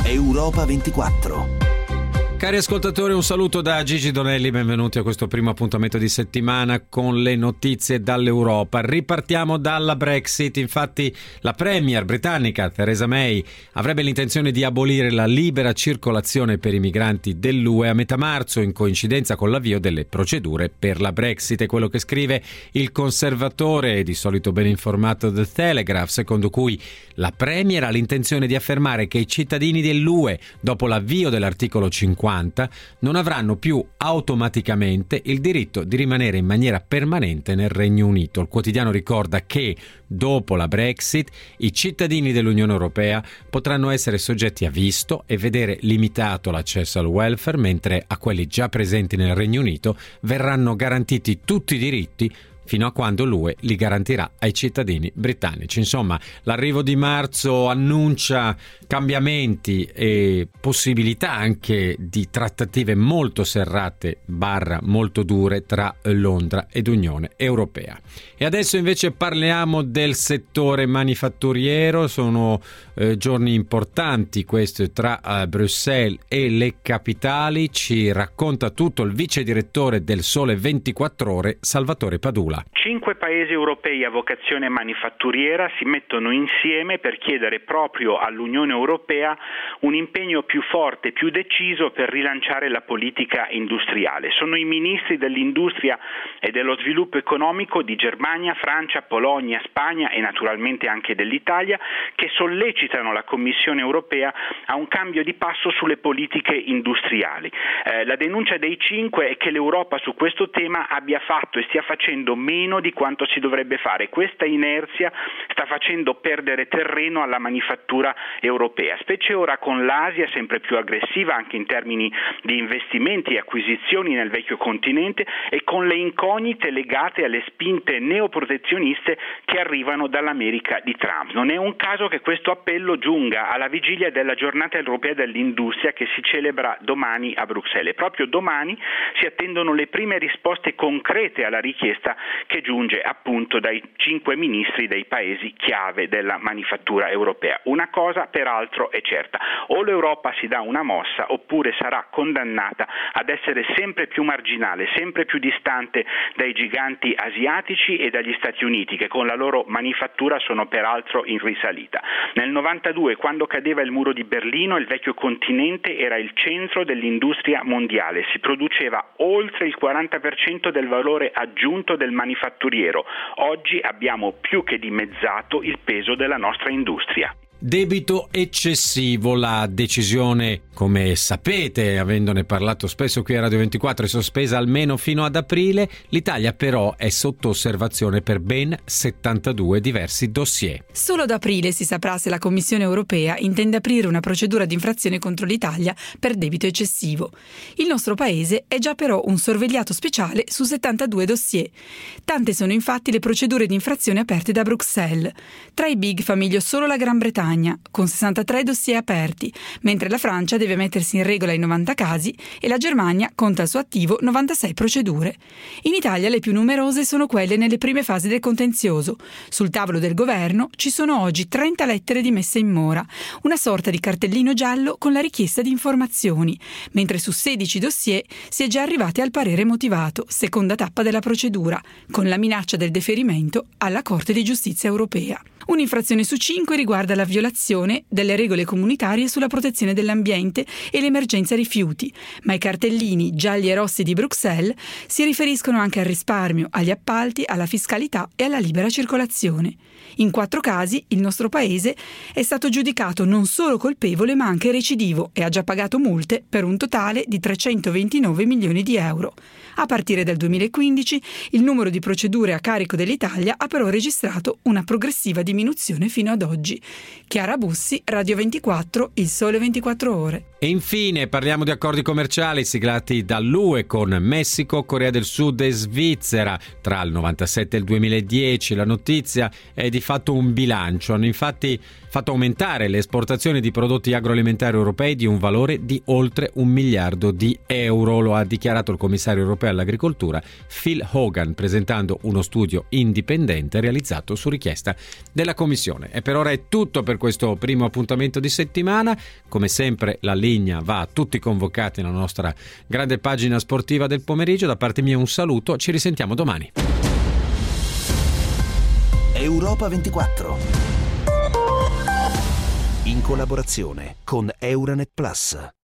Europa 24. Cari ascoltatori, un saluto da Gigi Donelli, benvenuti a questo primo appuntamento di settimana con le notizie dall'Europa. Ripartiamo dalla Brexit. Infatti la Premier britannica Theresa May avrebbe l'intenzione di abolire la libera circolazione per i migranti dell'UE a metà marzo, in coincidenza con l'avvio delle procedure per la Brexit. È quello che scrive il conservatore e di solito ben informato The Telegraph, secondo cui la Premier ha l'intenzione di affermare che i cittadini dell'UE, dopo l'avvio dell'articolo 50, non avranno più automaticamente il diritto di rimanere in maniera permanente nel Regno Unito. Il quotidiano ricorda che dopo la Brexit i cittadini dell'Unione Europea potranno essere soggetti a visto e vedere limitato l'accesso al welfare, mentre a quelli già presenti nel Regno Unito verranno garantiti tutti i diritti fino a quando l'UE li garantirà ai cittadini britannici. Insomma, l'arrivo di marzo annuncia cambiamenti e possibilità anche di trattative molto serrate molto dure tra Londra ed Unione Europea. E adesso invece parliamo del settore manifatturiero. Sono giorni importanti questi tra Bruxelles e le capitali. Ci racconta tutto il vice direttore del Sole 24 Ore, Salvatore Padula. 5 paesi europei a vocazione manifatturiera si mettono insieme per chiedere proprio all'Unione Europea un impegno più forte, più deciso per rilanciare la politica industriale. Sono i ministri dell'industria e dello sviluppo economico di Germania, Francia, Polonia, Spagna e naturalmente anche dell'Italia che sollecitano la Commissione Europea a un cambio di passo sulle politiche industriali. La denuncia dei 5 è che l'Europa su questo tema abbia fatto e stia facendo meno di quanto si dovrebbe fare. Questa inerzia sta facendo perdere terreno alla manifattura europea, specie ora con l'Asia sempre più aggressiva anche in termini di investimenti e acquisizioni nel vecchio continente e con le incognite legate alle spinte neoprotezioniste che arrivano dall'America di Trump. Non è un caso che questo appello giunga alla vigilia della giornata europea dell'industria che si celebra domani a Bruxelles. Proprio domani si attendono le prime risposte concrete alla richiesta che giunge appunto dai 5 ministri dei paesi chiave della manifattura europea. Una cosa peraltro è certa: o l'Europa si dà una mossa oppure sarà condannata ad essere sempre più marginale, sempre più distante dai giganti asiatici e dagli Stati Uniti, che con la loro manifattura sono peraltro in risalita. Nel 92, quando cadeva il muro di Berlino, il vecchio continente era il centro dell'industria mondiale, si produceva oltre il 40% del valore aggiunto del manifatturiero. Oggi abbiamo più che dimezzato il peso della nostra industria. Debito eccessivo. La decisione, come sapete, avendone parlato spesso qui a Radio 24, è sospesa almeno fino ad aprile. L'Italia però è sotto osservazione per ben 72 diversi dossier. Solo ad aprile si saprà se la Commissione Europea intende aprire una procedura di infrazione contro l'Italia per debito eccessivo. Il nostro paese è già però un sorvegliato speciale su 72 dossier. Tante sono infatti le procedure di infrazione aperte da Bruxelles. Tra i big fa meglio solo la Gran Bretagna, con 63 dossier aperti, mentre la Francia deve mettersi in regola in 90 casi e la Germania conta al suo attivo 96 procedure. In Italia le più numerose sono quelle nelle prime fasi del contenzioso. Sul tavolo del governo ci sono oggi 30 lettere di messa in mora, una sorta di cartellino giallo con la richiesta di informazioni, mentre su 16 dossier si è già arrivati al parere motivato, seconda tappa della procedura, con la minaccia del deferimento alla Corte di Giustizia europea. Un'infrazione su 5 riguarda la violazione delle regole comunitarie sulla protezione dell'ambiente e l'emergenza rifiuti, ma i cartellini gialli e rossi di Bruxelles si riferiscono anche al risparmio, agli appalti, alla fiscalità e alla libera circolazione. In 4 casi il nostro paese è stato giudicato non solo colpevole ma anche recidivo e ha già pagato multe per un totale di 329 milioni di euro. A partire dal 2015 il numero di procedure a carico dell'Italia ha però registrato una progressiva diminuzione fino ad oggi. Chiara Bussi, Radio 24, Il Sole 24 Ore. E infine parliamo di accordi commerciali siglati dall'UE con Messico, Corea del Sud e Svizzera tra il 97 e il 2010. La notizia è di di fatto un bilancio, hanno infatti fatto aumentare le esportazioni di prodotti agroalimentari europei di un valore di oltre 1 miliardo di euro, lo ha dichiarato il commissario europeo all'agricoltura Phil Hogan, presentando uno studio indipendente realizzato su richiesta della Commissione. E per ora è tutto per questo primo appuntamento di settimana. Come sempre la linea va a tutti convocati nella nostra grande pagina sportiva del pomeriggio. Da parte mia un saluto, ci risentiamo domani. Europa 24, in collaborazione con Euranet Plus.